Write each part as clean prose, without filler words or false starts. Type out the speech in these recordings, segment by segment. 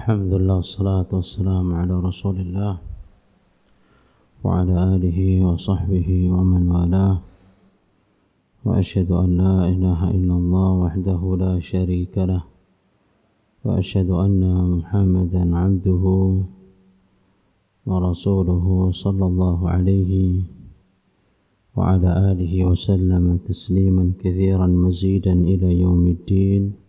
Alhamdulillah, wassalatu wassalamu ala rasulillah wa ala alihi wa sahbihi wa man walah wa ashhadu an la ilaha illallah wahdahu la sharika lah wa ashhadu anna Muhammadan abduhu wa rasuluhu sallallahu alaihi wa ala alihi wa sallama tasliman katsiran mazidan ila yaumiddin.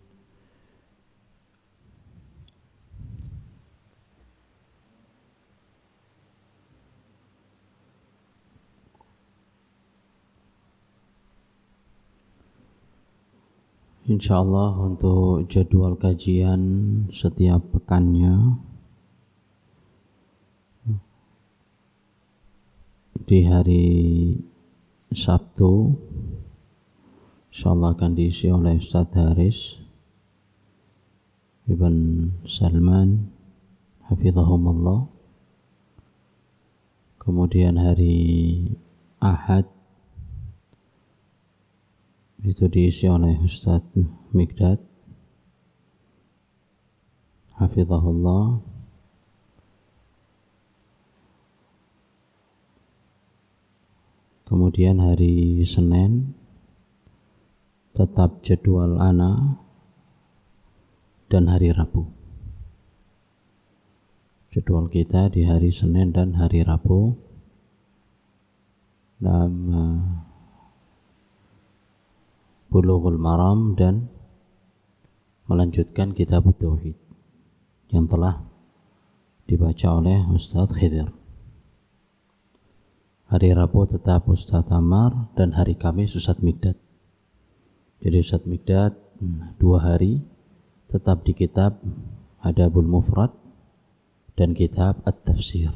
InsyaAllah untuk jadwal kajian setiap pekannya di hari Sabtu InsyaAllah akan diisi oleh Ustaz Haris Ibn Salman Hafizahumullah. Kemudian hari Ahad itu diisi oleh Ustaz Mikdad Hafizahullah. Kemudian hari Senin tetap jadwal ana, dan hari Rabu jadwal kita di hari Senin dan hari Rabu dalam Bulughul Maram dan melanjutkan kitab Tauhid yang telah dibaca oleh Ustaz Khidir. Hari Rabu tetap Ustaz Ammar dan hari Kamis Ustaz Mikdad. Jadi Ustaz Mikdad 2 hari tetap di kitab Adabul Mufrad dan kitab At-Tafsir.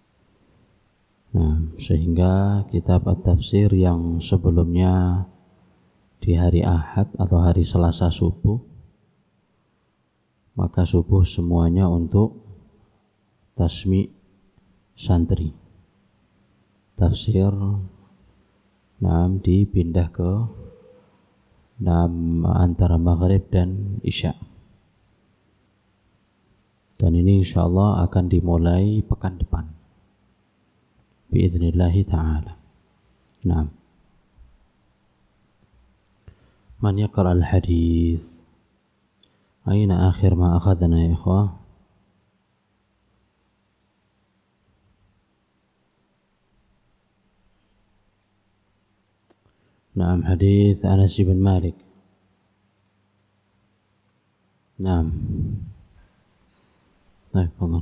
Nah, sehingga kitab At-Tafsir yang sebelumnya di hari Ahad atau hari Selasa subuh, maka subuh semuanya untuk tasmi' santri. Tafsir dipindah ke antara Maghrib dan Isya. Dan ini insyaallah akan dimulai pekan depan biidznillahi ta'ala. Naam. Man yaqra al-hadith? Aina akhir ma akhadna ya ikhwah? Naam, hadith Anas bin Malik. Naam. Baik, fadhal.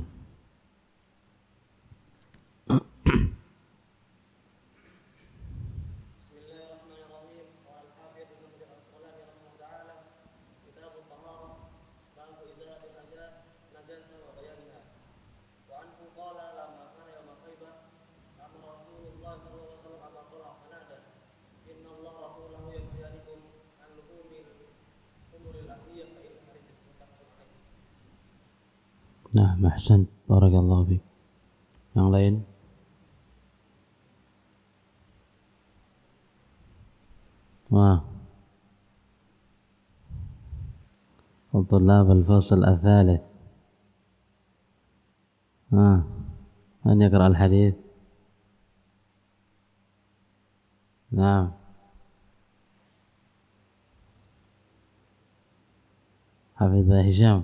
Nah, ahsan, barakallahu fiik. Yang lain? Wah. الطلاب الفصل الثالث. من يقرأ الحديث؟ نعم. حفظ هشام.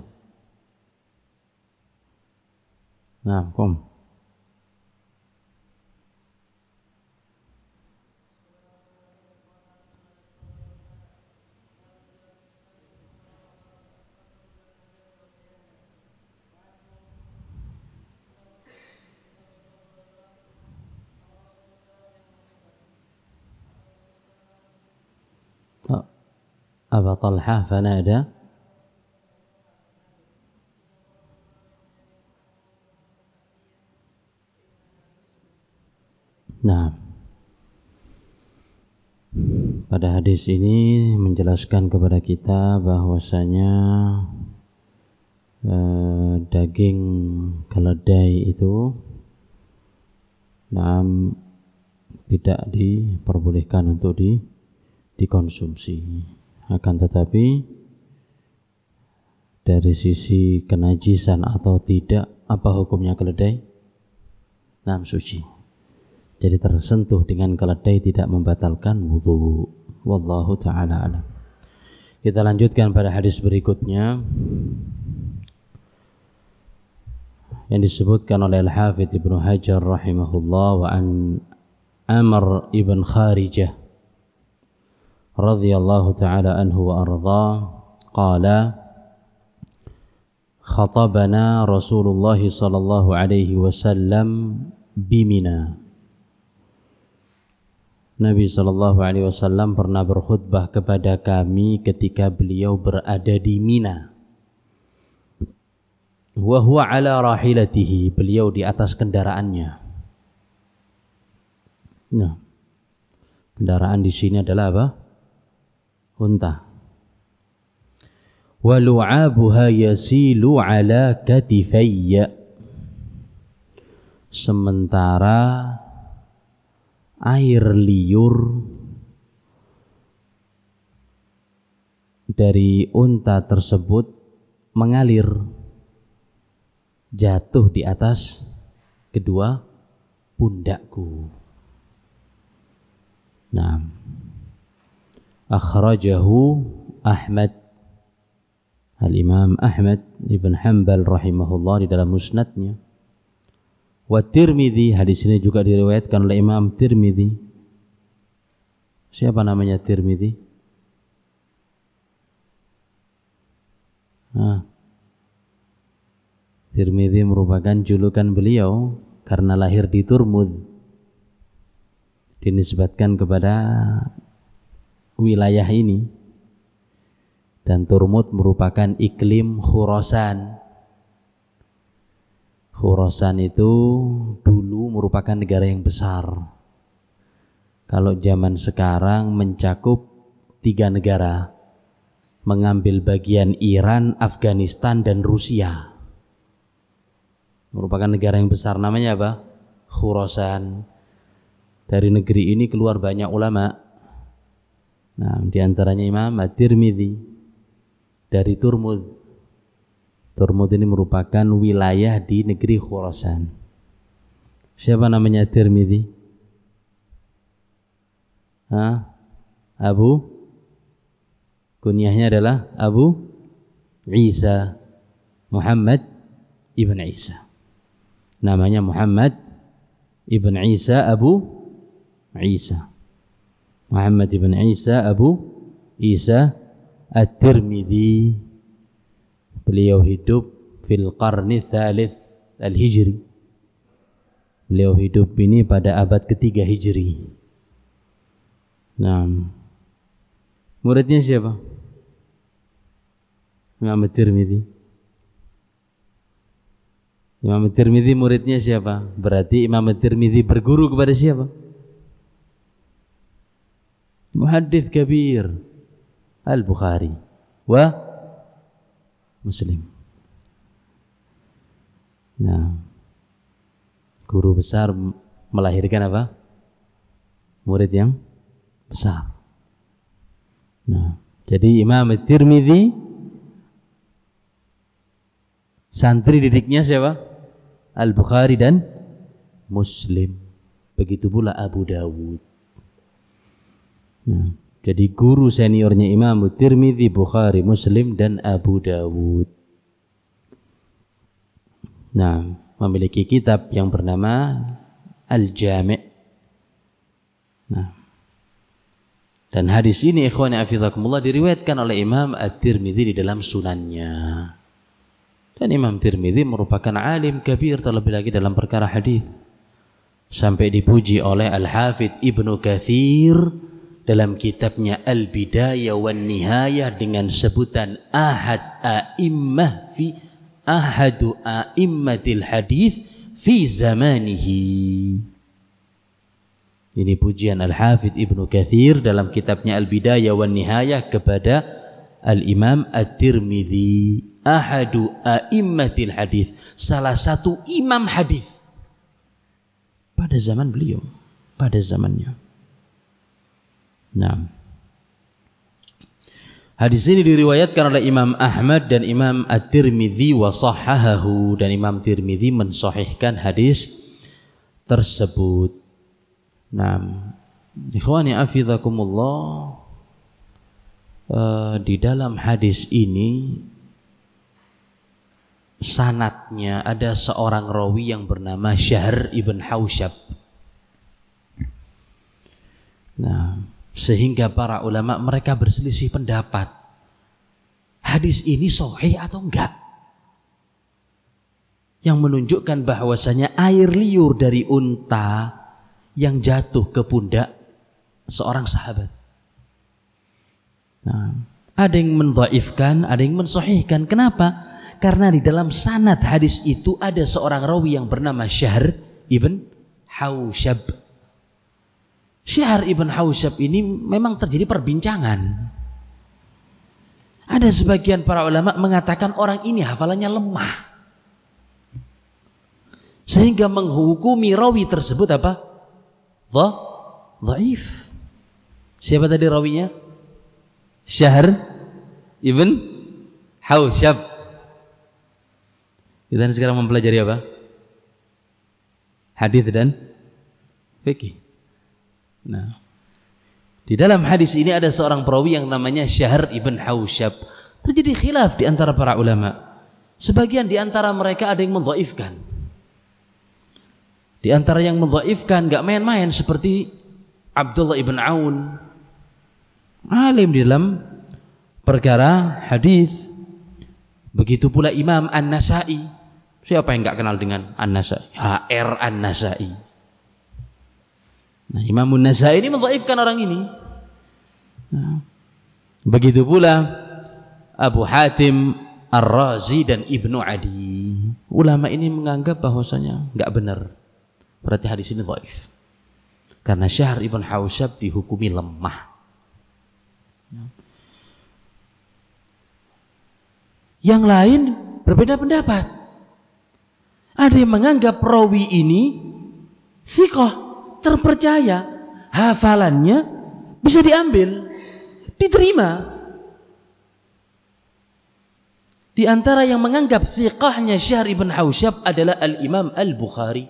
نعم، قم. أبا طلحة فنادى. Nah, pada hadis ini menjelaskan kepada kita bahwasanya daging keledai itu tidak diperbolehkan untuk dikonsumsi. Akan tetapi dari sisi kenajisan atau tidak, apa hukumnya keledai? Suci. Jadi tersentuh dengan keledai tidak membatalkan wudu. Wallahu ta'ala alam. Kita lanjutkan pada hadis berikutnya yang disebutkan oleh Al-Hafidz Ibnu Hajar rahimahullah, wa an Amr ibn Kharijah radhiyallahu ta'ala anhu wa arda qala khatabana Rasulullah sallallahu alaihi wasallam bimina. Nabi sallallahu alaihi wasallam pernah berkhutbah kepada kami ketika beliau berada di Mina. Wa huwa ala rahilatihi, beliau di atas kendaraannya. Nah, kendaraan di sini adalah apa? Unta. Wa lu'abuha yasilu ala katifayya. Sementara air liur dari unta tersebut mengalir, jatuh di atas kedua pundakku. Nah, akhrajahu Ahmad, Al-Imam Ahmad ibn Hanbal rahimahullah di dalam musnadnya. Wa Tirmidzi, hadis ini juga diriwayatkan oleh Imam Tirmidzi. Siapa namanya Tirmidzi? Tirmidzi merupakan julukan beliau karena lahir di Turmud, dinisbatkan kepada wilayah ini, dan Turmud merupakan iklim Khurasan. Khurasan itu dulu merupakan negara yang besar. Kalau zaman sekarang mencakup 3 negara, mengambil bagian Iran, Afghanistan, dan Rusia. Merupakan negara yang besar, namanya apa? Khurasan. Dari negeri ini keluar banyak ulama. Nah, di antaranya Imam At-Tirmidzi dari Turmud. Turmud ini merupakan wilayah di negeri Khurasan. Siapa namanya Tirmidzi? Kunyahnya adalah Abu Isa, Muhammad ibn Isa. Namanya Muhammad ibn Isa Abu Isa. Muhammad ibn Isa Abu Isa At-Tirmidzi. Beliau hidup fil qarni tsalits al-Hijri. Beliau hidup ini pada abad ketiga Hijri. Nah, muridnya siapa? Imam At-Tirmidzi. Imam At-Tirmidzi muridnya siapa? Berarti Imam At-Tirmidzi berguru kepada siapa? Muhaddits kabir Al-Bukhari wa Muslim. Nah, guru besar melahirkan apa? Murid yang besar. Nah, jadi Imam At-Tirmidzi santri didiknya siapa? Al-Bukhari dan Muslim. Begitu pula Abu Dawud. Nah, jadi guru seniornya Imam At-Tirmidzi, Bukhari, Muslim, dan Abu Dawud. Nah, memiliki kitab yang bernama Al-Jami'. Nah, dan hadis ini ikhwani afizakumullah diriwayatkan oleh Imam At-Tirmidzi di dalam sunannya. Dan Imam Tirmidzi merupakan alim kabir terlebih lagi dalam perkara hadis. Sampai dipuji oleh Al-Hafidz Ibnu Katsir dalam kitabnya Al-Bidayah wan Nihayah dengan sebutan ahadu a'immatil hadis fi zamanihi. Ini pujian Al-Hafidz Ibnu Katsir dalam kitabnya Al-Bidayah wan Nihayah kepada Al-Imam At-Tirmidzi, ahadu a'immatil hadis, salah satu imam hadis pada zaman beliau, pada zamannya. Nah, Hadis ini diriwayatkan oleh Imam Ahmad dan Imam At-Tirmidzi wa shahhahahu, dan Imam Tirmidzi mensahihkan hadis tersebut. Nah, ikhwani afizakumullah, di dalam hadis ini sanadnya ada seorang rawi yang bernama Syahr ibn Hausyab. Nah, sehingga para ulama mereka berselisih pendapat, hadis ini sahih atau enggak, yang menunjukkan bahwasanya air liur dari unta yang jatuh ke pundak seorang sahabat. Nah, ada yang mendhaifkan, ada yang mensahihkan. Kenapa? Karena di dalam sanad hadis itu ada seorang rawi yang bernama Syahr ibn Hausyab. Syahr ibn Hausyab ini memang terjadi perbincangan. Ada sebagian para ulama mengatakan orang ini hafalannya lemah, sehingga menghukumi rawi tersebut apa? Dhaif. Siapa tadi rawinya? Syahr ibn Hausyab. Kita sekarang mempelajari apa? Hadis dan fikih. Nah, di dalam hadis ini ada seorang perawi yang namanya Syahr ibn Hausyab. Terjadi khilaf di antara para ulama. Sebagian di antara mereka ada yang mendhaifkan. Di antara yang mendhaifkan enggak main-main seperti Abdullah ibn Aun, alim di dalam perkara hadis. Begitu pula Imam An-Nasa'i. Siapa yang enggak kenal dengan An-Nasa'i? HR An-Nasa'i. Nah, Imam An-Nasa'i ini mendhaifkan orang ini. Nah, begitu pula Abu Hatim Ar-Razi dan Ibnu Adi. Ulama ini menganggap bahwasanya enggak benar. Berarti hadis ini dhaif. Karena Syahr ibn Hausyab dihukumi lemah. Yang lain berbeda pendapat. Ada yang menganggap rawi ini thiqah, terpercaya, hafalannya bisa diambil, diterima. Di antara yang menganggap thiqahnya Syahr ibn Hausyab adalah Al-Imam Al-Bukhari.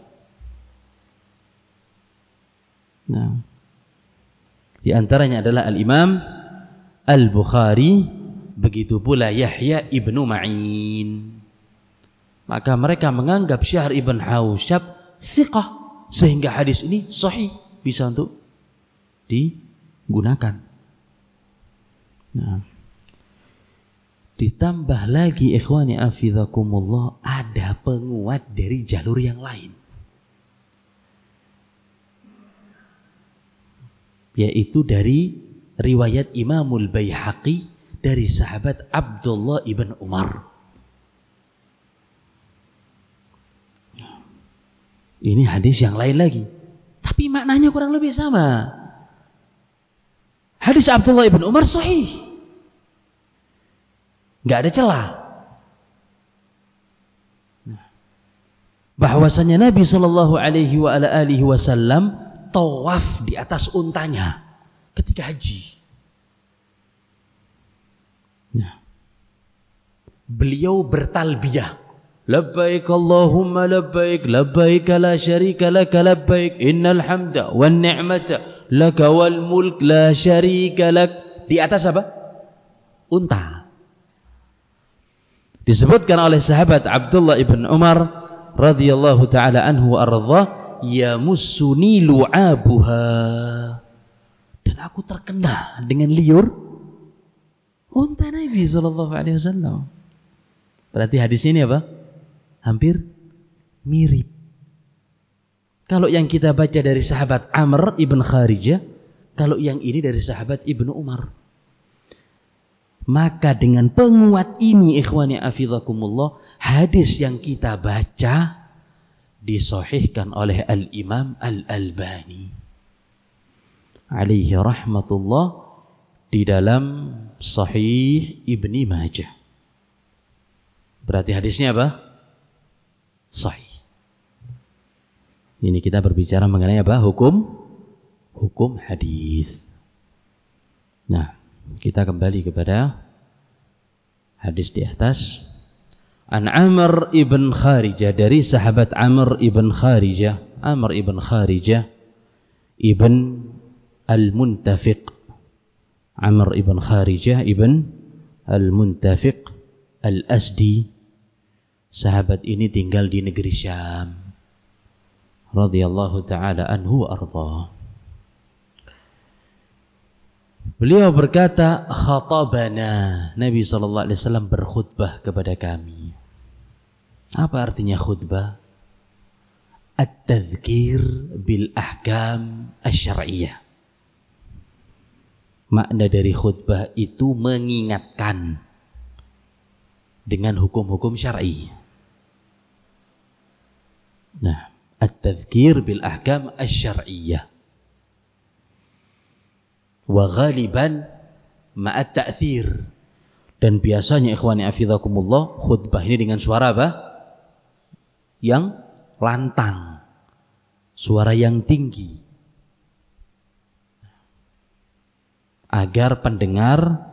Nah, di antaranya adalah Al-Imam Al-Bukhari, begitu pula Yahya ibnu Ma'in. Maka mereka menganggap Syahr ibn Hausyab thiqah, sehingga hadis ini sahih, bisa untuk digunakan. Nah, ditambah lagi ikhwani afizakumullah, ada penguat dari jalur yang lain, yaitu dari riwayat Imamul Baihaqi dari sahabat Abdullah ibn Umar. Ini hadis yang lain lagi, tapi maknanya kurang lebih sama. Hadis Abdullah ibn Umar sahih, nggak ada celah. Bahwasanya Nabi Shallallahu Alaihi Wasallam tawaf di atas untanya ketika haji. Nah, beliau bertalbiyah, labbaik Allahumma labbaik, labbaik la syarika laka labbaik, innal hamda wan ni'mata laka wal mulk la syarika lak. Di atas apa? Unta. Disebutkan oleh sahabat Abdullah ibn Umar radhiyallahu taala anhu wa ardhah, yamussuni lu'abuha, dan aku terkena dengan liur unta Nabi sallallahu alaihi wasallam. Berarti hadis ini apa? Hampir mirip. Kalau yang kita baca dari sahabat Amr ibn Kharijah, kalau yang ini dari sahabat Ibnu Umar. Maka dengan penguat ini ikhwani afizakumullah, hadis yang kita baca disahihkan oleh Al-Imam Al-Albani alaihi rahmatullah di dalam Sahih Ibni Majah. Berarti hadisnya apa? Sahih. Ini kita berbicara mengenai apa? Hukum hadis. Nah, Kita kembali kepada hadis di atas. An Amr ibn Kharijah, dari sahabat Amr ibn Kharijah, Amr ibn Kharijah ibn Al-Muntafiq, Amr ibn Kharijah ibn Al-Muntafiq Al-Asdi. Sahabat ini tinggal di negeri Syam, radhiyallahu ta'ala anhu arda. Beliau berkata, khatabana, Nabi SAW berkhutbah kepada kami. Apa artinya khutbah? At-tadhkir bil ahkam asy-syar'iyyah. Makna dari khutbah itu mengingatkan dengan hukum-hukum syar'i. Nah, at-tadhkir bil ahkam asy-syar'iyyah. Wa ghaliban ma'at ta'thir. Dan biasanya ikhwani afizakumullah, khutbah ini dengan suara apa? Yang lantang, suara yang tinggi, agar pendengar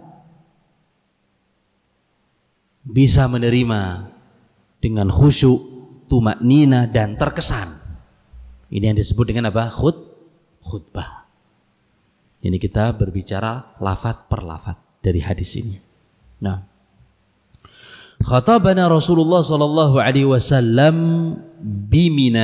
bisa menerima dengan khusyuk, tumaknina, dan terkesan. Ini yang disebut dengan apa? Khutbah. Ini kita berbicara lafaz per lafaz dari hadis ini. Nah, khatabana Rasulullah sallallahu alaihi wasallam bimina.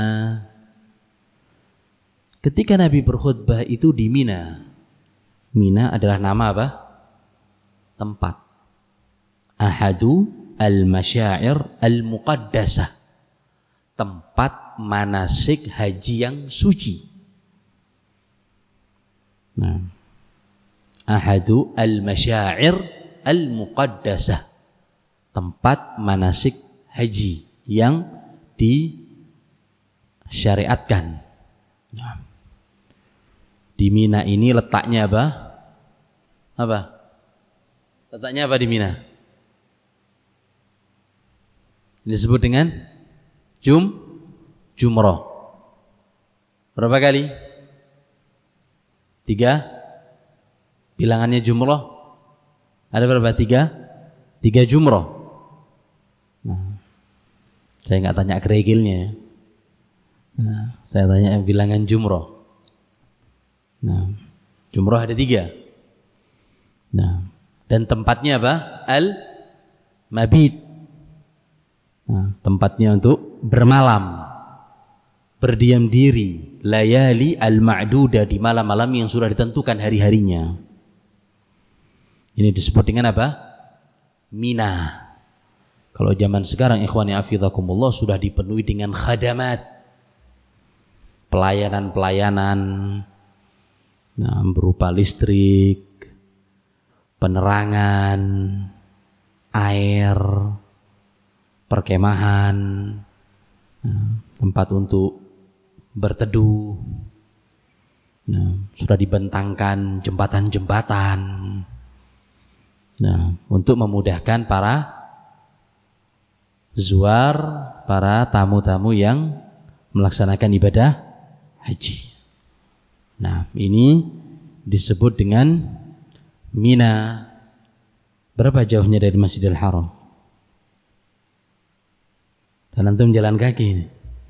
Ketika Nabi berkhutbah itu di Mina. Mina adalah nama apa? Tempat. Ahadu al-masyair al-muqaddasah. Tempat manasik haji yang suci. Nah, ahadu al-masyair al-muqaddasah, tempat manasik haji yang disyariatkan. Nah, di Mina ini letaknya apa? Apa? Letaknya apa di Mina? Disebut dengan jumrah. Berapa kali? 3. Bilangannya jumrah ada berapa? 3 jumrah. Nah, saya nggak tanya kerikilnya. Nah, saya tanya bilangan jumrah. Nah, jumrah ada 3. Nah, dan tempatnya apa? Al-mabit. Nah, tempatnya untuk bermalam, berdiam diri, layali al-ma'duda, di malam-malam yang sudah ditentukan hari-harinya. Ini disebut dengan apa? Mina. Kalau zaman sekarang ikhwani afizakumullah sudah dipenuhi dengan khadamat, pelayanan-pelayanan, nah, berupa listrik, penerangan, air, perkemahan, nah, tempat untuk berteduh. Nah, sudah dibentangkan jembatan-jembatan. Nah, untuk memudahkan para zuar, para tamu-tamu yang melaksanakan ibadah haji. Nah, ini disebut dengan Mina. Berapa jauhnya dari Masjidil Haram? Dan antum jalan kaki ini.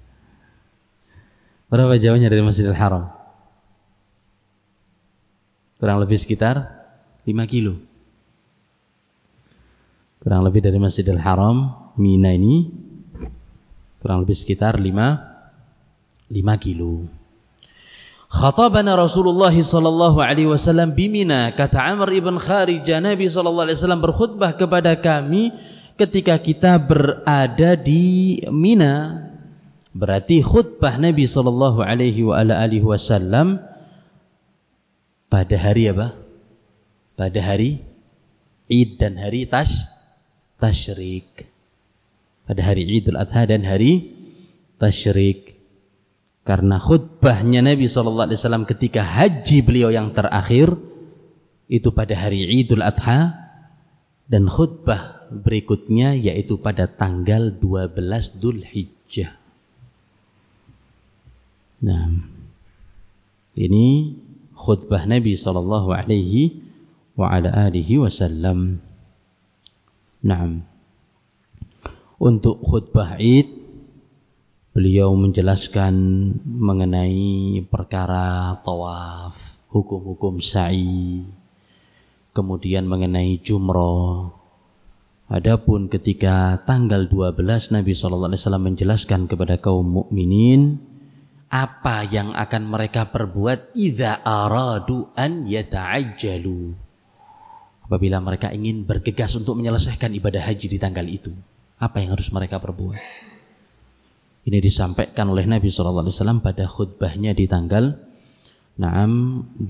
Berapa jauhnya dari Masjidil Haram? Kurang lebih sekitar 5 kilo. Kurang lebih dari Masjidil Haram, Mina ini kurang lebih sekitar 5 kilo. Khatabana Rasulullah sallallahu alaihi wasallam bimina. Kata Amr ibn Kharijah, Nabi sallallahu alaihi wasallam berkhutbah kepada kami ketika kita berada di Mina. Berarti khutbah Nabi sallallahu alaihi wasallam pada hari apa? Pada hari Id dan hari Tasyrik. Pada hari Idul Adha dan hari Tasyrik. Karena khutbahnya Nabi sallallahu alaihi wasallam ketika haji beliau yang terakhir itu pada hari Idul Adha, dan khutbah berikutnya yaitu pada tanggal 12 Dzulhijjah. Nah, ini khutbah Nabi sallallahu alaihi wa ala alihi wasallam. Naam. Untuk khutbah Id, beliau menjelaskan mengenai perkara tawaf, hukum-hukum sa'i, kemudian mengenai jumrah. Adapun ketika tanggal 12 Nabi SAW menjelaskan kepada kaum mukminin apa yang akan mereka perbuat idza aradu an yata'ajjalu, apabila mereka ingin bergegas untuk menyelesaikan ibadah haji di tanggal itu, apa yang harus mereka perbuat. Ini disampaikan oleh Nabi SAW pada khutbahnya di tanggal 12.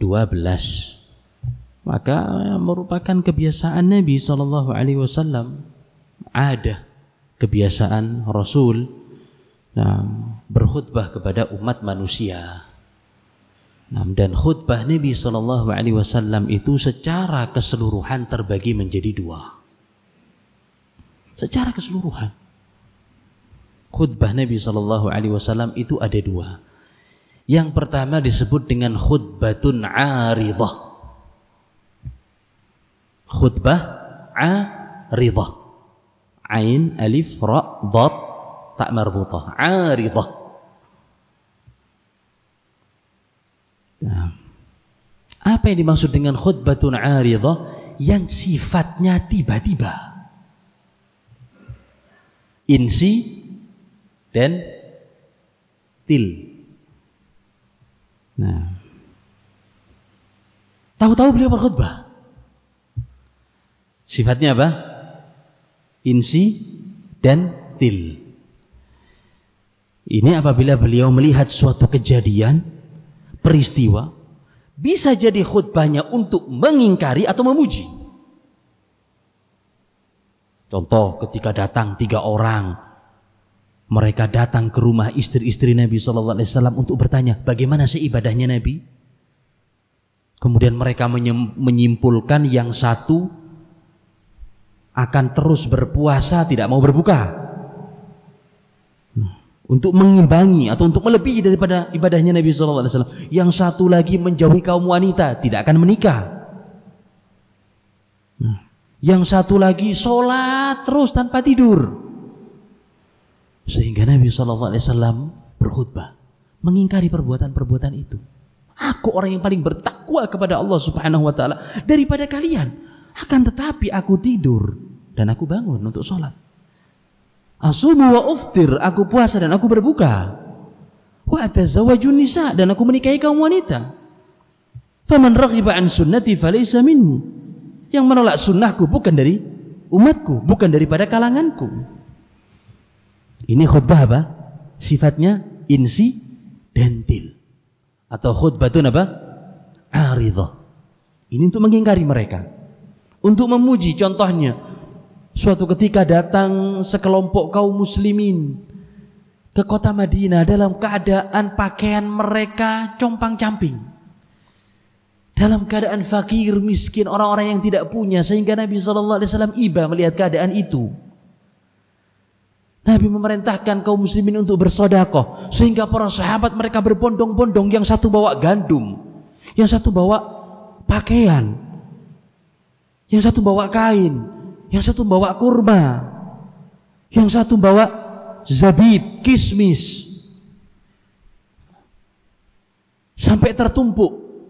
Maka merupakan kebiasaan Nabi SAW, ada kebiasaan Rasul berkhutbah kepada umat manusia. Dan khutbah Nabi SAW itu secara keseluruhan terbagi menjadi dua. Secara keseluruhan khutbah Nabi SAW itu ada dua. Yang pertama disebut dengan khutbatun aridah. Khutbah aridah. Ain, alif, ra, dad, tak marbutah. Aridah. Nah, apa yang dimaksud dengan khutbatun aridah? Yang sifatnya tiba-tiba. Insi dan til. Nah, tahu-tahu beliau berkhutbah. Sifatnya apa? Insi dan til. Ini apabila beliau melihat suatu kejadian, peristiwa, bisa jadi khutbahnya untuk mengingkari atau memuji. Contoh, ketika datang 3 orang, mereka datang ke rumah istri-istri Nabi SAW untuk bertanya, bagaimana sih ibadahnya Nabi? Kemudian mereka menyimpulkan yang satu akan terus berpuasa, tidak mau berbuka. Untuk mengimbangi atau untuk melebihi daripada ibadahnya Nabi SAW. Yang satu lagi menjauhi kaum wanita, tidak akan menikah. Yang satu lagi sholat terus tanpa tidur. Sehingga Nabi SAW berkhutbah mengingkari perbuatan-perbuatan itu. Aku orang yang paling bertakwa kepada Allah Subhanahu wa ta'ala daripada kalian. Akan tetapi aku tidur dan aku bangun untuk sholat. Asumu wa uftir, aku puasa dan aku berbuka. Wa atazawwajun nisa, dan aku menikahi kaum wanita. Faman raghiba an sunnati falaysa minni. Yang menolak sunnahku bukan dari umatku, bukan daripada kalanganku. Ini khutbah apa? Sifatnya insi dan til. Atau khutbatun apa? Aridah. Ini untuk mengingkari mereka. Untuk memuji, contohnya suatu ketika datang sekelompok kaum muslimin ke kota Madinah dalam keadaan pakaian mereka compang-camping, dalam keadaan fakir, miskin, orang-orang yang tidak punya, sehingga Nabi SAW iba melihat keadaan itu. Nabi memerintahkan kaum muslimin untuk bersedekah, sehingga para sahabat mereka berbondong-bondong, yang satu bawa gandum, yang satu bawa pakaian, yang satu bawa kain, yang satu bawa kurma, yang satu bawa zabib, kismis, sampai tertumpuk,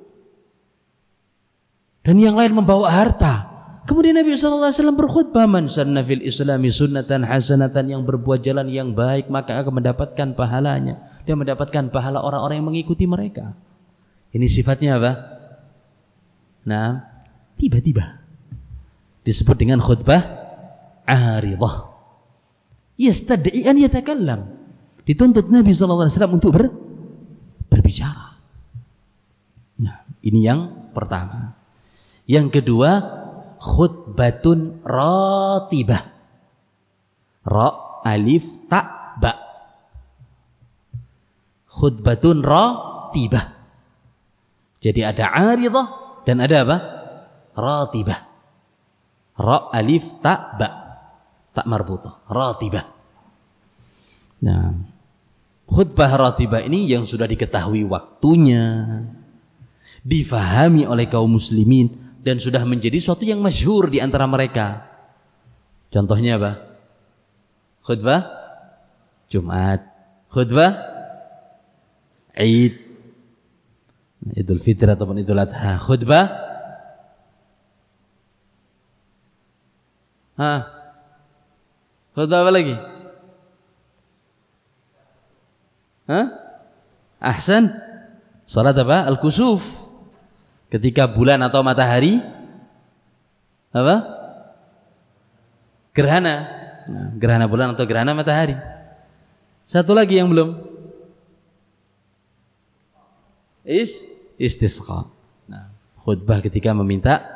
dan yang lain membawa harta. Kemudian Nabi SAW berkhutbah, man sanna fil islami sunnatan hasanatan, yang berbuat jalan yang baik maka akan mendapatkan pahalanya. Dia mendapatkan pahala orang-orang yang mengikuti mereka. Ini sifatnya apa? Nah, tiba-tiba disebut dengan khutbah aridah. Yastad'i an yatakallam. Dituntut Nabi SAW untuk berbicara. Nah, ini yang pertama. Yang kedua, khutbatun ratibah. Ra, alif, ta, ba. Khutbatun ratibah. Jadi ada aridah dan ada apa? Ratibah. Ra, alif, ta, ba. Tak marbutah. Ratibah. Nah, khutbah ratibah ini yang sudah diketahui waktunya, difahami oleh kaum muslimin, dan sudah menjadi suatu yang masyhur di antara mereka. Contohnya apa? Khutbah Jumat, khutbah Id, Idul Fitri ataupun Idul Adha, khutbah khutbah apa lagi? Ahsan, salat apa? Al-Kusuf, ketika bulan atau matahari apa? Gerhana. Nah, gerhana bulan atau gerhana matahari. Satu lagi yang belum. Istisqa. Nah, khutbah ketika meminta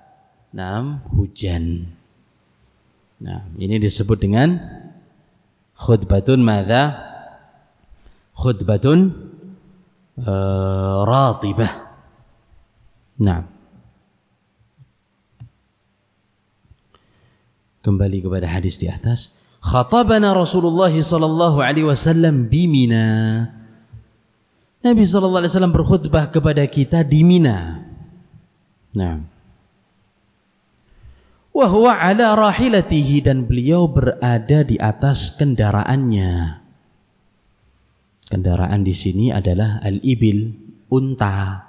hujan. Nah, ini disebut dengan khutbatun madza? Khutbatun ratibah. Nah, kembali kepada hadis di atas. Khatabana Rasulullah sallallahu alaihi wasallam bi Mina. Nabi sallallahu alaihi wasallam berkhutbah kepada kita di Mina. Nah, wa huwa ala rahilatihi, dan beliau berada di atas kendaraannya. Kendaraan di sini adalah al-ibil, unta.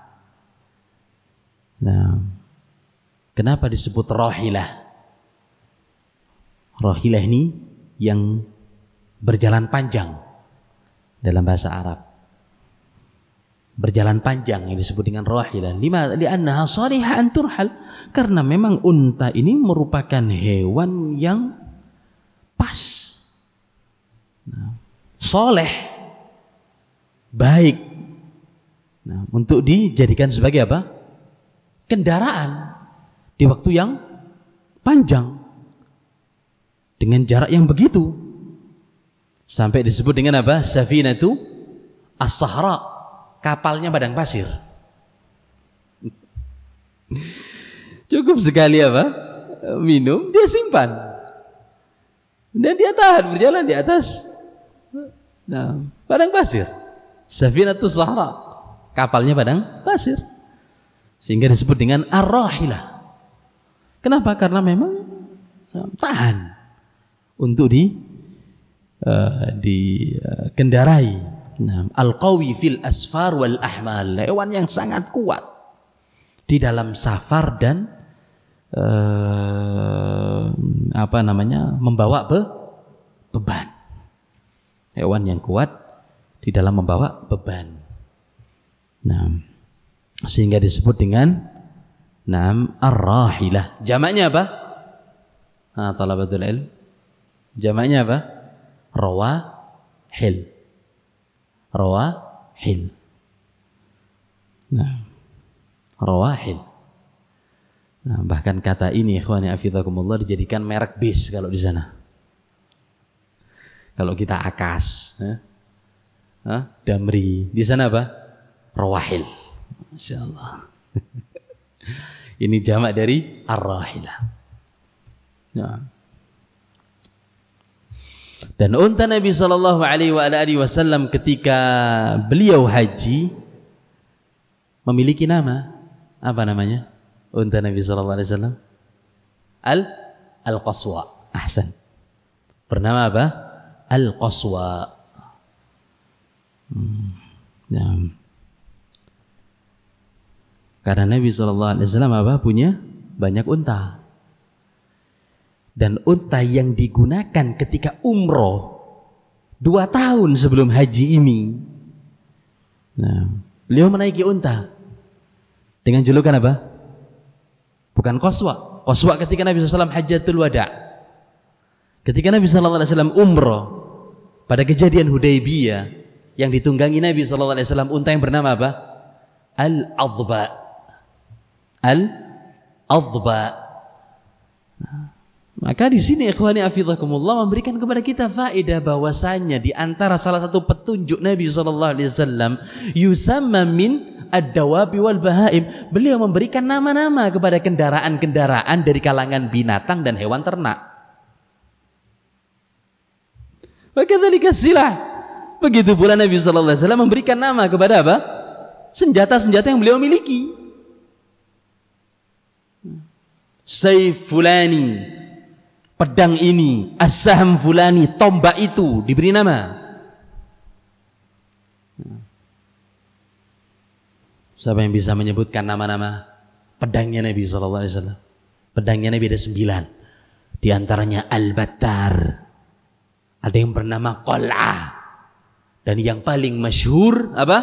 Nah, kenapa disebut rahilah? Rahilah ini yang berjalan panjang dalam bahasa Arab. Berjalan panjang yang disebut dengan rahilah. Li'annaha salihah an turhal. Karena memang unta ini merupakan hewan yang pas. Nah, soleh, baik. Nah, untuk dijadikan sebagai apa? Kendaraan di waktu yang panjang. Dengan jarak yang begitu. Sampai disebut dengan apa? Safinatu as-sahra, kapalnya padang pasir. Cukup sekali apa? Minum, dia simpan. Dan dia tahan berjalan di atas padang pasir. Safinatu as-sahra, kapalnya padang pasir. Sehingga disebut dengan ar-rahilah. Kenapa? Karena memang tahan untuk dikendarai. Al-qawi fil asfar wal ahmal, hewan yang sangat kuat di dalam safar dan membawa beban. Hewan yang kuat di dalam membawa beban. Nah, sehingga disebut dengan ar-rahilah. Jamaknya apa? Talabatul ilm. Jamaknya apa? Rawahil. Rawahil. Nah, rawahil. Nah, bahkan kata ini, ikhwani afidakumullah, dijadikan merek bis kalau di sana. Kalau kita Akas, Damri, di sana apa? Rawahil. Masyaallah. Ini jamak dari ar-rahilah. Nah. Dan unta Nabi sallallahu alaihi wasallam ketika beliau haji memiliki nama. Apa namanya? Unta Nabi sallallahu alaihi wasallam? Al-Qaswa. Ahsan. Bernama apa? Al-Qaswa. Ya. Karena Nabi sallallahu alaihi wasallam punya banyak unta. Dan unta yang digunakan ketika umroh 2 tahun sebelum haji ini. Nah, beliau menaiki unta dengan julukan apa? Bukan Qaswa. Qaswa ketika Nabi SAW Hajjatul Wada'. Ketika Nabi SAW umroh pada kejadian Hudaybiyah, yang ditunggangi Nabi SAW unta yang bernama apa? Al-Adba. Al-Adba. Maka di sini ikhwani afidakumullah memberikan kepada kita faedah bahwasanya di antara salah satu petunjuk Nabi sallallahu alaihi wasallam yusamma min ad-dawabi wal bahaim, beliau memberikan nama-nama kepada kendaraan-kendaraan dari kalangan binatang dan hewan ternak. Wakadzalika silah, begitu pula Nabi sallallahu alaihi wasallam memberikan nama kepada apa? Senjata-senjata yang beliau miliki. Sayf fulani, pedang ini, as-sahm fulani, tombak itu diberi nama. Siapa yang bisa menyebutkan nama-nama pedangnya Nabi SAW? Pedangnya Nabi ada 9. Di antaranya Al-Battar. Ada yang bernama Qal'ah. Dan yang paling masyhur apa?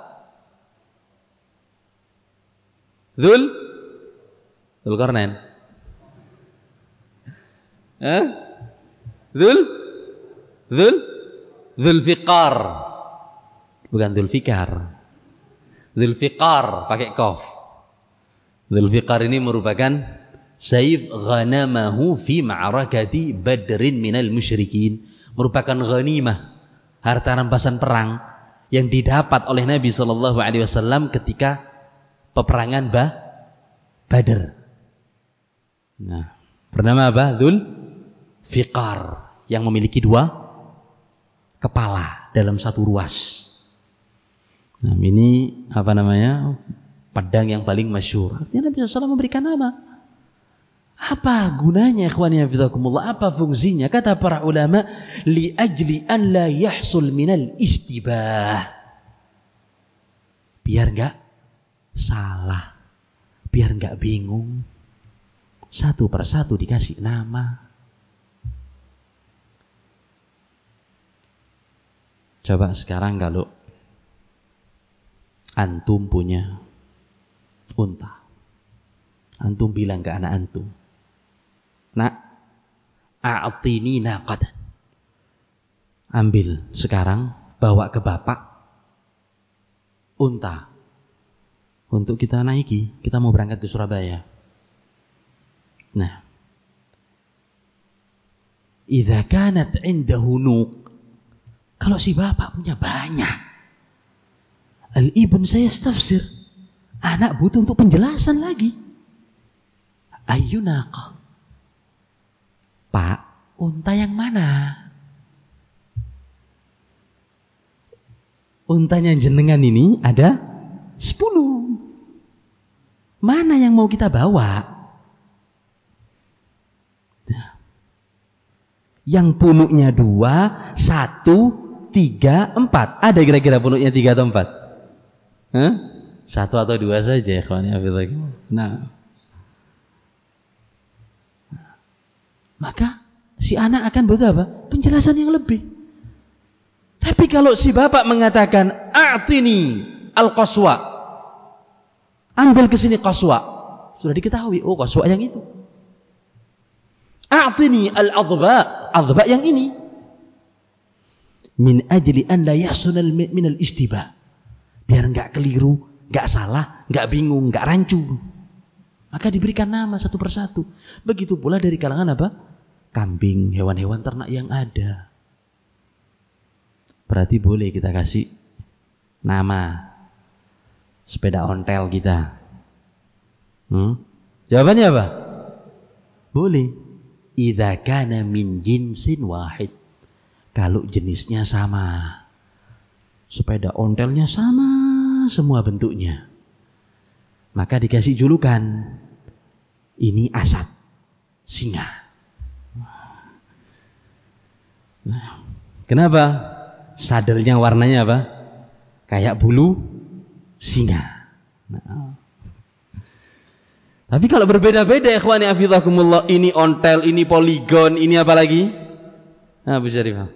Dzulqarnain. Dzulfiqar. Bukan Dzulfikar. Dzulfiqar pakai qaf. Dzulfiqar ini merupakan saif ghanamahu fi ma'arakati Badrin minal musyrikin, merupakan ghanimah, harta rampasan perang yang didapat oleh Nabi sallallahu alaihi wasallam ketika peperangan Badr. Nah, bernama apa? Dzulfiqar, yang memiliki 2 kepala dalam satu ruas. Nah, ini apa namanya? Pedang yang paling masyhur. Artinya Nabi SAW memberikan nama. Apa gunanya, ikhwani hafizakumullah? Apa fungsinya? Kata para ulama, li ajli an la yahsul minal istibah. Biar enggak salah, biar enggak bingung. Satu persatu dikasih nama. Coba sekarang kalau antum punya unta, antum bilang ke anak antum, nak, a'tini naqatan, ambil sekarang, bawa ke bapak unta untuk kita naiki, kita mau berangkat ke Surabaya. Nah, idza kanat indahu nuq, kalau si bapak punya banyak, al-ibn saya stafsir, anak butuh untuk penjelasan lagi. Ayyunaqa, Pak, unta yang mana? Untanya jenengan ini ada 10. Mana yang mau kita bawa? Yang punuknya 2, 1, 3, 4. Ada kira-kira punuknya 3 atau 4? 1 atau 2 saja, ikhwani fillah. Nah, maka si anak akan butuh apa? Penjelasan yang lebih. Tapi kalau si bapak mengatakan, a'tini al-qaswa, ambil ke sini qaswa, sudah diketahui, oh qaswa yang itu. A'tini al-adba, adba yang ini. Min ajli an la yahsunal minal istibah, biar enggak keliru, enggak salah, enggak bingung, enggak rancu. Maka diberikan nama satu persatu. Begitu pula dari kalangan apa? Kambing, hewan-hewan ternak yang ada. Berarti boleh kita kasih nama sepeda ontel kita. Jawabannya apa? Boleh. Idza kana min jinsin wahid. Kalau jenisnya sama. Sepeda ontelnya sama semua bentuknya, maka dikasih julukan, ini Asad, singa. Kenapa? Sadelnya warnanya apa? Kayak bulu singa. Tapi kalau berbeda-beda, ikhwani hafizakumullah, ini ontel, ini poligon, ini apa lagi? Bu Syarifah.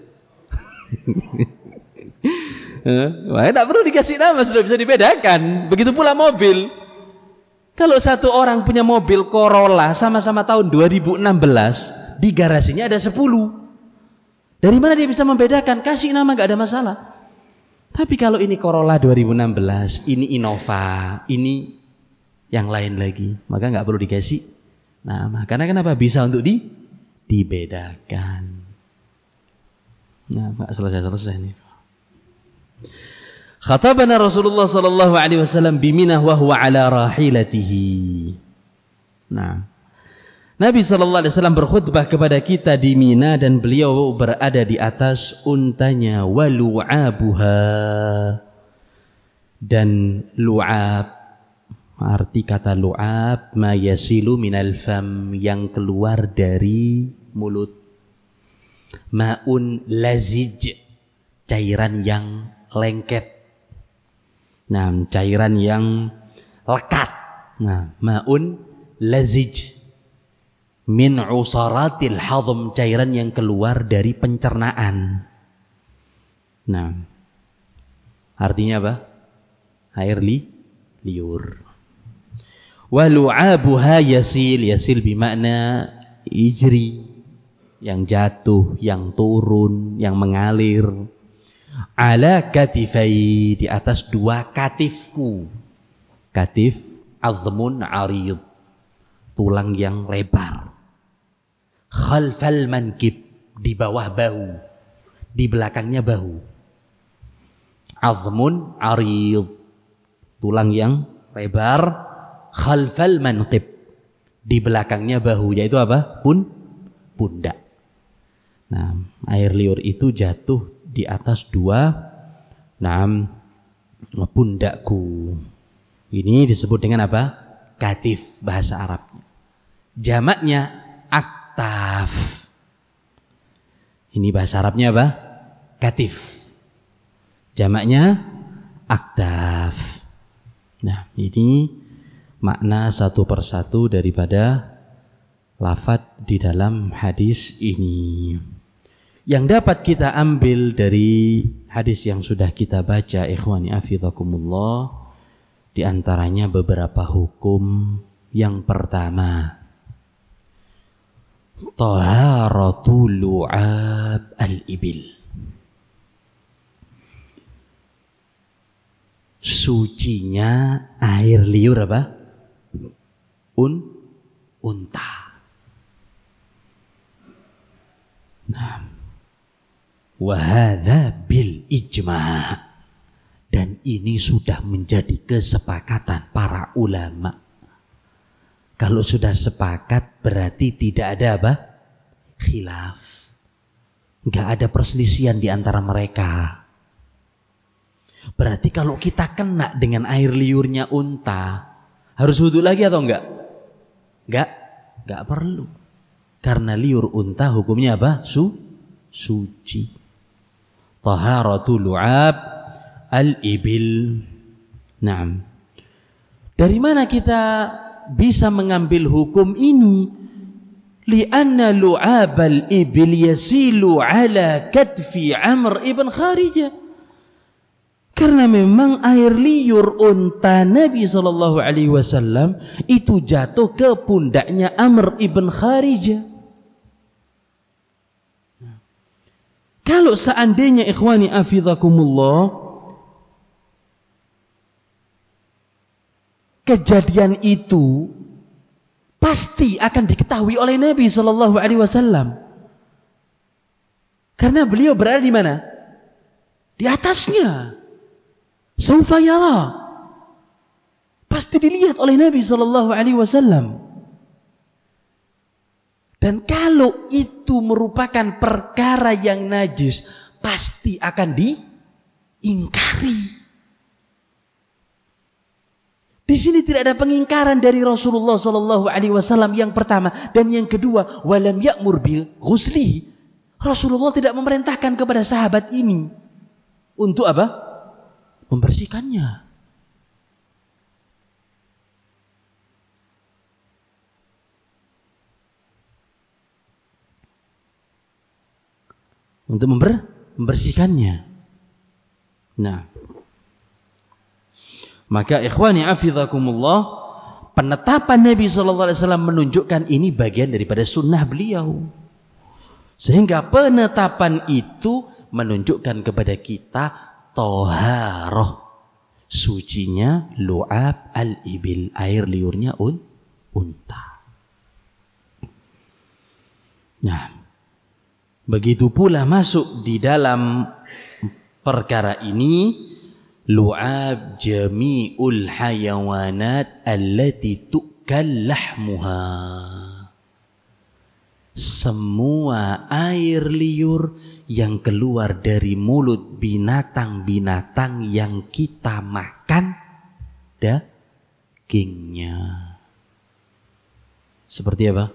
Wah, tidak perlu dikasih nama, sudah bisa dibedakan. Begitu pula mobil. Kalau satu orang punya mobil Corolla sama-sama tahun 2016, di garasinya ada 10. Dari mana dia bisa membedakan? Kasih nama, gak ada masalah. Tapi kalau ini Corolla 2016, ini Innova, ini yang lain lagi, maka gak perlu dikasih nama. Karena kenapa? Bisa untuk dibedakan. Nah, gak selesai-selesai nih. Khatabana Rasulullah sallallahu alaihi wasallam biminah wa huwa ala rahilatihi. Nah, Nabi sallallahu alaihi wasallam berkhutbah kepada kita di Mina dan beliau berada di atas untanya, wa lu'abuha, dan lu'ab arti kata lu'ab ma yasilu minal fam, yang keluar dari mulut. Ma'un lazij, cairan yang lengket. Nah, cairan yang lekat. Nah, ma'un lazij min usaratil hadm, cairan yang keluar dari pencernaan. Nah, artinya apa? Air liur. Wa lu'abuha yasil, yasil bimakna ijri, yang jatuh, yang turun, yang mengalir. Ala katifai, di atas dua katifku. Katif azmun arid, tulang yang lebar. Khalfal mankib, di bawah bahu, di belakangnya bahu. Azmun arid, tulang yang lebar. Khalfal mankib, di belakangnya bahu, yaitu apa? Pundak. Nah, air liur itu jatuh di atas dua pundakku. Ini disebut dengan apa? Katif bahasa Arabnya. Jamaknya aktaf. Ini bahasa Arabnya apa? Katif. Jamaknya aktaf. Nah, ini makna satu persatu daripada lafadz di dalam hadis ini. Yang dapat kita ambil dari hadis yang sudah kita baca, ikhwani afizakumullah, di antaranya beberapa hukum. Yang pertama, taharatu lu'ab al-ibil, sucinya air liur apa? Unta. Nah, wahada bil ijma', dan ini sudah menjadi kesepakatan para ulama. Kalau sudah sepakat berarti tidak ada apa? Khilaf. Enggak ada perselisihan di antara mereka. Berarti kalau kita kena dengan air liurnya unta, harus wudu lagi atau enggak? Enggak perlu. Karena liur unta hukumnya apa? Suci. Taharatu lu'ab al-ibil. Naam. Dari mana kita bisa mengambil hukum ini? Li'anna lu'ab al-ibil yasilu ala katfi Amr ibn Kharijah. Karena memang air liur unta Nabi SAW itu jatuh ke pundaknya Amr ibn Kharijah. Kalau seandainya ikhwani afizakumullah, kejadian itu pasti akan diketahui oleh Nabi SAW. Karena beliau berada di mana? Di atasnya. Saufa yara, pasti dilihat oleh Nabi SAW. Dan kalau itu merupakan perkara yang najis, pasti akan diingkari. Di sini tidak ada pengingkaran dari Rasulullah SAW yang pertama, dan yang kedua, walam ya'mur bil ghusli. Rasulullah tidak memerintahkan kepada sahabat ini untuk apa? Membersihkannya. Untuk membersihkannya. Nah, maka ikhwani afizakumullah, penetapan Nabi SAW menunjukkan ini bagian daripada sunnah beliau. Sehingga penetapan itu menunjukkan kepada kita toharoh, sucinya lu'ab al-ibil, air liurnya unta. Nah, begitu pula masuk di dalam perkara ini lu'ab jami'ul hayawanat allati tu'kal lahmuha, semua air liur yang keluar dari mulut binatang-binatang yang kita makan dagingnya. Seperti apa?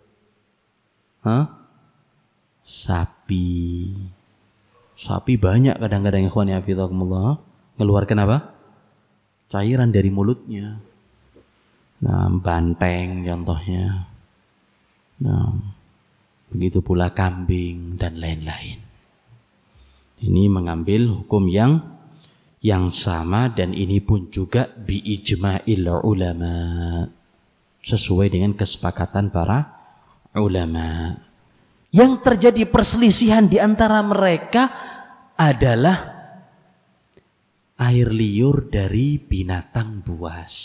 Sapi. Sapi banyak kadang-kadang ikhwan ya hafizakumullah mengeluarkan apa? Cairan dari mulutnya. Nah, banteng contohnya. Nah, begitu pula kambing dan lain-lain. Ini mengambil hukum yang sama, dan ini pun juga bi ijma'il ulama, sesuai dengan kesepakatan para ulama. Yang terjadi perselisihan di antara mereka adalah air liur dari binatang buas.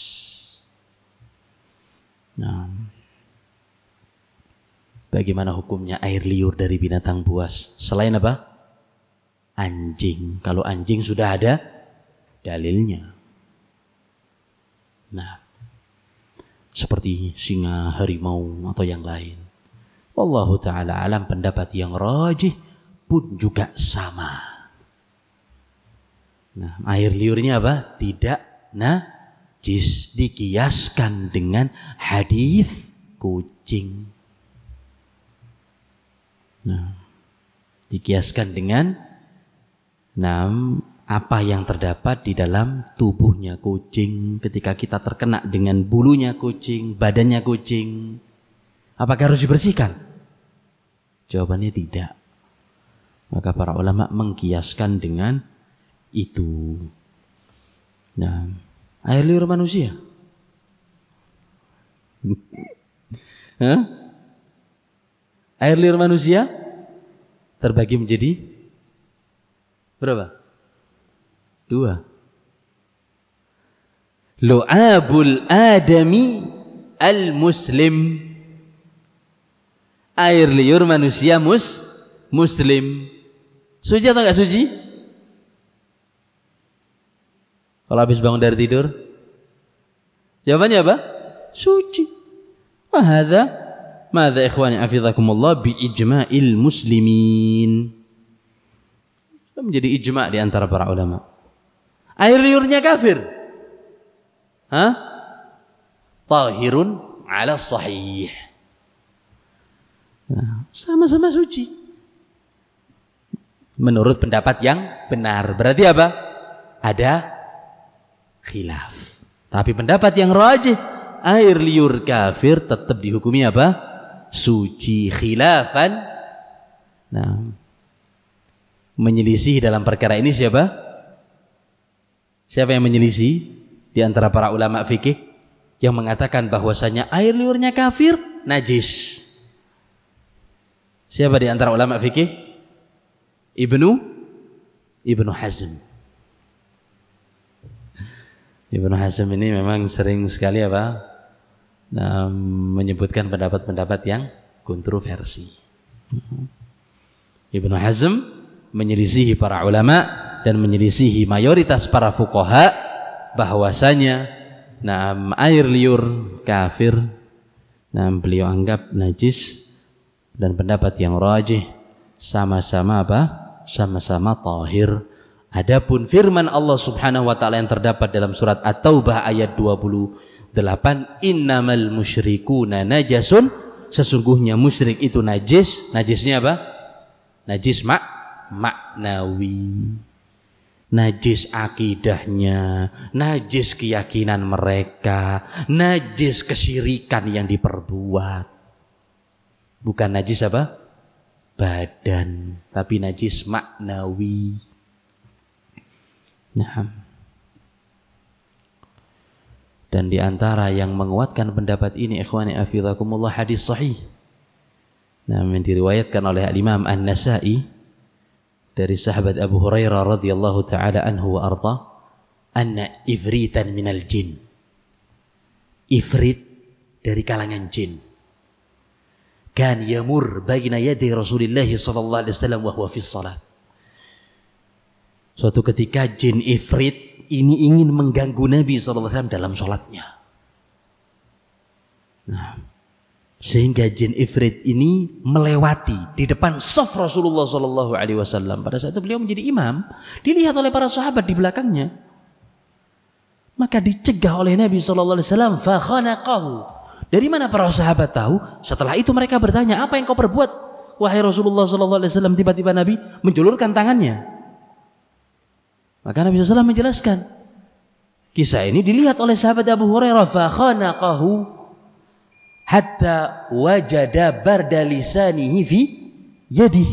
Nah, bagaimana hukumnya air liur dari binatang buas? Selain apa? Anjing. Kalau anjing sudah ada dalilnya. Nah, seperti singa, harimau, atau yang lain. Wallahu ta'ala alam, pendapat yang rajih pun juga sama. Nah, air liurnya apa? Tidak najis. Dikiaskan dengan hadis kucing. Nah, dikiaskan dengan apa yang terdapat di dalam tubuhnya kucing ketika kita terkena dengan bulunya kucing, badannya kucing. Apakah harus dibersihkan? Jawabannya tidak. Maka para ulama mengkiaskan dengan itu. Nah, air liur manusia. Air liur manusia terbagi menjadi berapa? 2. Lu'abul adami al-muslim. Air liur manusia muslim. Suci atau enggak suci? Kalau habis bangun dari tidur? Jawabannya apa? Suci. Wa hadza madza ikhwani hafizakumullah bi ijma'il muslimin. Menjadi ijma' di antara para ulama. Air liurnya kafir. Tahirun ala sahih. Nah, sama-sama suci. Menurut pendapat yang benar. Berarti apa? Ada khilaf. Tapi pendapat yang rajih, air liur kafir tetap dihukumi apa? Suci. Khilafan. Nah, menyelisih dalam perkara ini siapa? Siapa yang menyelisih di antara para ulama fikih yang mengatakan bahwasanya air liurnya kafir, najis? Siapa di antara ulama fikih? Ibnu Hazm. Ibnu Hazm ini memang sering sekali apa? Menyebutkan pendapat-pendapat yang kontroversi. Ibnu Hazm menyelisihi para ulama dan menyelisihi mayoritas para fuqaha bahwasanya air liur kafir beliau anggap najis, dan pendapat yang rajih sama-sama apa? Sama-sama tahir. Adapun firman Allah Subhanahu wa taala yang terdapat dalam surat At-Taubah ayat 28, innamal musyrikuuna najasun, sesungguhnya musyrik itu najis. Najisnya apa? Najis maknawi. Najis akidahnya, najis keyakinan mereka, najis kesyirikan yang diperbuat. Bukan najis apa? Badan, tapi najis maknawi. Nah, dan di antara yang menguatkan pendapat ini, ikhwani hafizakumullah, hadis sahih. Yang diriwayatkan oleh Imam An-Nasa'i dari sahabat Abu Hurairah radhiyallahu taala anhu wa arda, anna ifritan minal jin. Ifrit dari kalangan jin. Kan yamur baina yaday Rasulillah sallallahu alaihi wasallam wa huwa fi shalah. Suatu ketika jin ifrit ini ingin mengganggu Nabi sallallahu alaihi wasallam dalam salatnya. Nah, sehingga jin ifrit ini melewati di depan shaf Rasulullah sallallahu alaihi wasallam. Pada saat itu beliau menjadi imam, dilihat oleh para sahabat di belakangnya. Maka dicegah oleh Nabi SAW. Fakhanaqahu. Dari mana para sahabat tahu? Setelah itu mereka bertanya, apa yang kau perbuat, wahai Rasulullah SAW? Tiba-tiba Nabi menjulurkan tangannya. Maka Nabi SAW menjelaskan. Kisah ini dilihat oleh sahabat Abu Hurairah. Fakhanaqahu hatta wajada barda lisanihi fi yadihi.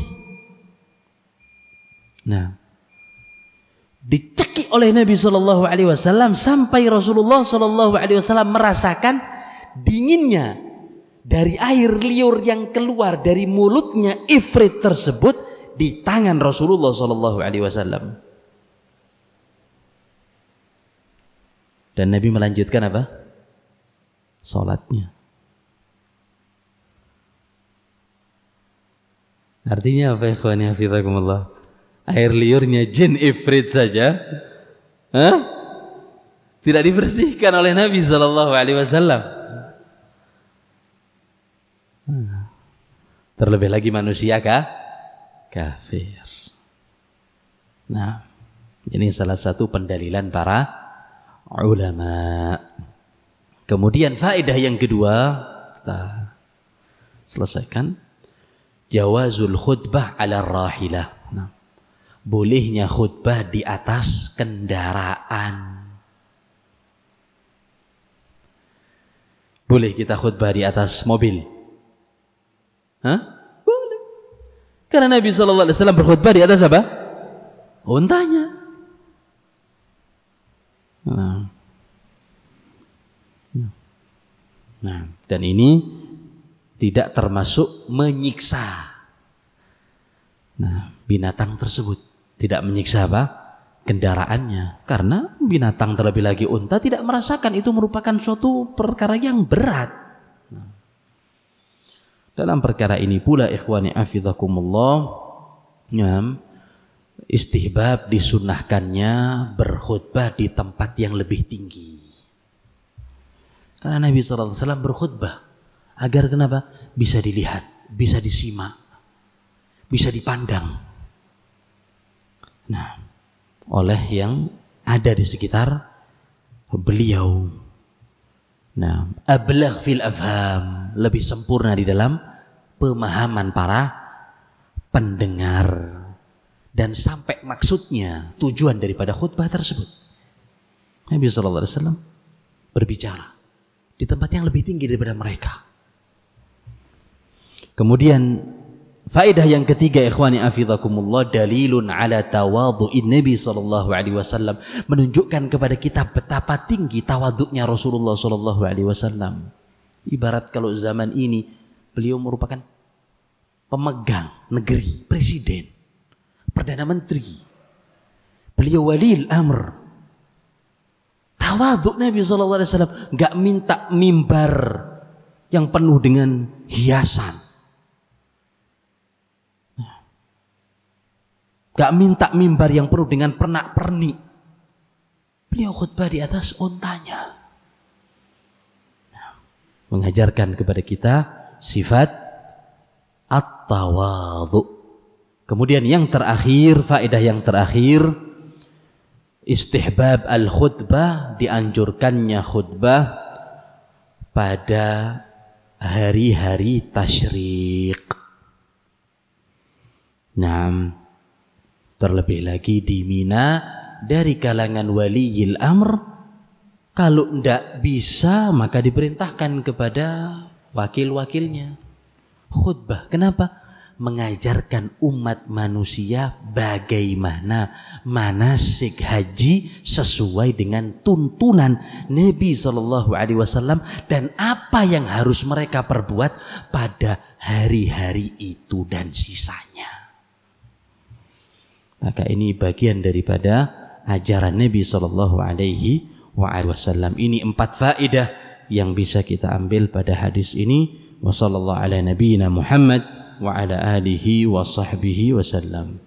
Nah, dicekik oleh Nabi SAW sampai Rasulullah SAW merasakan dinginnya dari air liur yang keluar dari mulutnya ifrit tersebut di tangan Rasulullah SAW. Dan Nabi melanjutkan apa? Salatnya. Artinya apa, ikhwani hafizakumullah? Air liurnya jin ifrit saja, tidak dibersihkan oleh Nabi SAW. Terlebih lagi manusia kafir. Nah, ini salah satu pendalilan para ulama. Kemudian faedah yang kedua, kita selesaikan. Jawazul khutbah ala rahilah. Nah, bolehnya khutbah di atas kendaraan. Boleh kita khutbah di atas mobil? Boleh. Karena Nabi SAW berkhutbah di atas apa? Untanya. Nah, dan ini tidak termasuk menyiksa. Nah, binatang tersebut tidak menyiksa apa? Kendaraannya. Karena binatang terlebih lagi unta tidak merasakan itu merupakan suatu perkara yang berat. Nah, dalam perkara ini pula ikhwani afizakumullah, istihbab disunnahkannya berkhutbah di tempat yang lebih tinggi. Karena Nabi SAW berkhutbah agar kenapa? Bisa dilihat, bisa disimak, bisa dipandang. Nah, oleh yang ada di sekitar beliau. Nah, ablagh fil afham, lebih sempurna di dalam pemahaman para pendengar dan sampai maksudnya, tujuan daripada khutbah tersebut. Nabi SAW berbicara di tempat yang lebih tinggi daripada mereka. Kemudian faedah yang ketiga ikhwani afizakumullah, dalilun ala tawadhu'in Nabi sallallahu alaihi wasallam, menunjukkan kepada kita betapa tinggi tawadhu'nya Rasulullah sallallahu alaihi wasallam. Ibarat kalau zaman ini beliau merupakan pemegang negeri, presiden, perdana menteri. Beliau walil amr. Tawadhu Nabi sallallahu alaihi wasallam, enggak minta mimbar yang penuh dengan hiasan. Gak minta mimbar yang penuh dengan pernak-pernik. Beliau khutbah di atas untanya. Mengajarkan kepada kita sifat at-tawadhu. Kemudian yang terakhir, faedah yang terakhir, istihbab al-khutbah, dianjurkannya khutbah pada hari-hari tasyrik. Nah, terlebih lagi di Mina dari kalangan waliyil amr, kalau tidak bisa maka diperintahkan kepada wakil-wakilnya khutbah. Kenapa? Mengajarkan umat manusia bagaimana manasik haji sesuai dengan tuntunan Nabi SAW dan apa yang harus mereka perbuat pada hari-hari itu dan sisanya. Maka ini bagian daripada ajaran Nabi SAW. Ini 4 faedah yang bisa kita ambil pada hadis ini. Wassallallahu ala nabiyyina Muhammad wa ala alihi wa sahbihi wasallam.